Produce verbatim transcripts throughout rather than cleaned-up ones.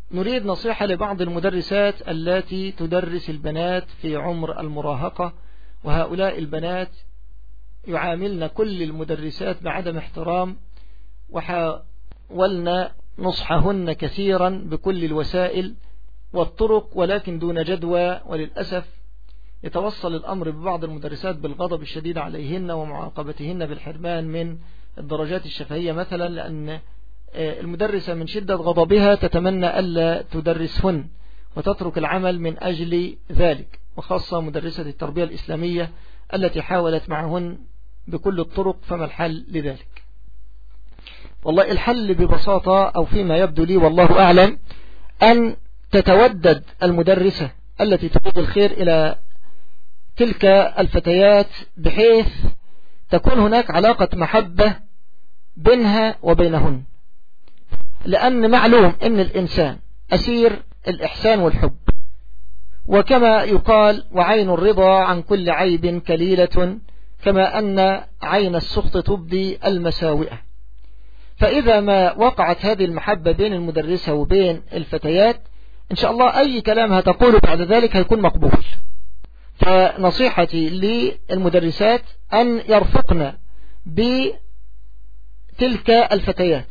نريد نصيحة لبعض المدرسات التي تدرس البنات في عمر المراهقة، وهؤلاء البنات يعاملن كل المدرسات بعدم احترام، وحاولنا نصحهن كثيرا بكل الوسائل والطرق ولكن دون جدوى، وللأسف يتوصل الأمر ببعض المدرسات بالغضب الشديد عليهن ومعاقبتهن بالحرمان من الدرجات الشفهية مثلا، لأن المدرسة من شدة غضبها تتمنى ألا تدرسهن وتترك العمل من أجل ذلك، وخاصة مدرسة التربية الإسلامية التي حاولت معهن بكل الطرق. فما الحل لذلك؟ والله الحل ببساطة، أو فيما يبدو لي والله أعلم، أن تتودد المدرسة التي تريد الخير إلى تلك الفتيات بحيث تكون هناك علاقة محبة بينها وبينهن، لأن معلوم أن الإنسان أسير الإحسان والحب، وكما يقال وعين الرضا عن كل عيب كليلة، كما أن عين السخط تبدي المساوئة. فإذا ما وقعت هذه المحبة بين المدرسة وبين الفتيات إن شاء الله أي كلام هتقوله بعد ذلك هيكون مقبول. فنصيحتي للمدرسات أن يرفقن بتلك الفتيات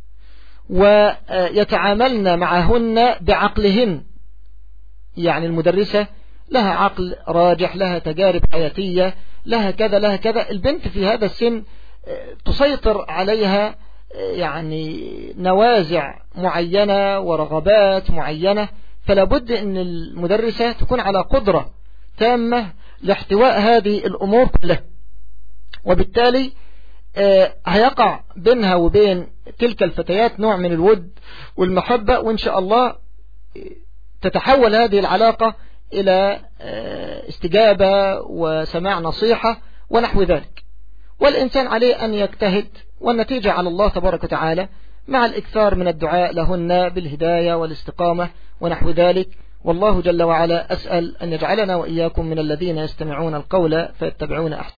ويتعاملن معهن بعقلهن، يعني المدرسة لها عقل راجح، لها تجارب حياتية، لها كذا لها كذا. البنت في هذا السن تسيطر عليها يعني نوازع معينة ورغبات معينة، فلا بد أن المدرسة تكون على قدرة تامة لاحتواء هذه الأمور كلها، وبالتالي هيقع بينها وبين تلك الفتيات نوع من الود والمحبة، وإن شاء الله تتحول هذه العلاقة إلى استجابة وسماع نصيحة ونحو ذلك. والإنسان عليه أن يجتهد، والنتيجة على الله تبارك وتعالى، مع الإكثار من الدعاء لهن بالهداية والاستقامة ونحو ذلك. والله جل وعلا أسأل أن يجعلنا وإياكم من الذين يستمعون القول فيتبعون أحسن.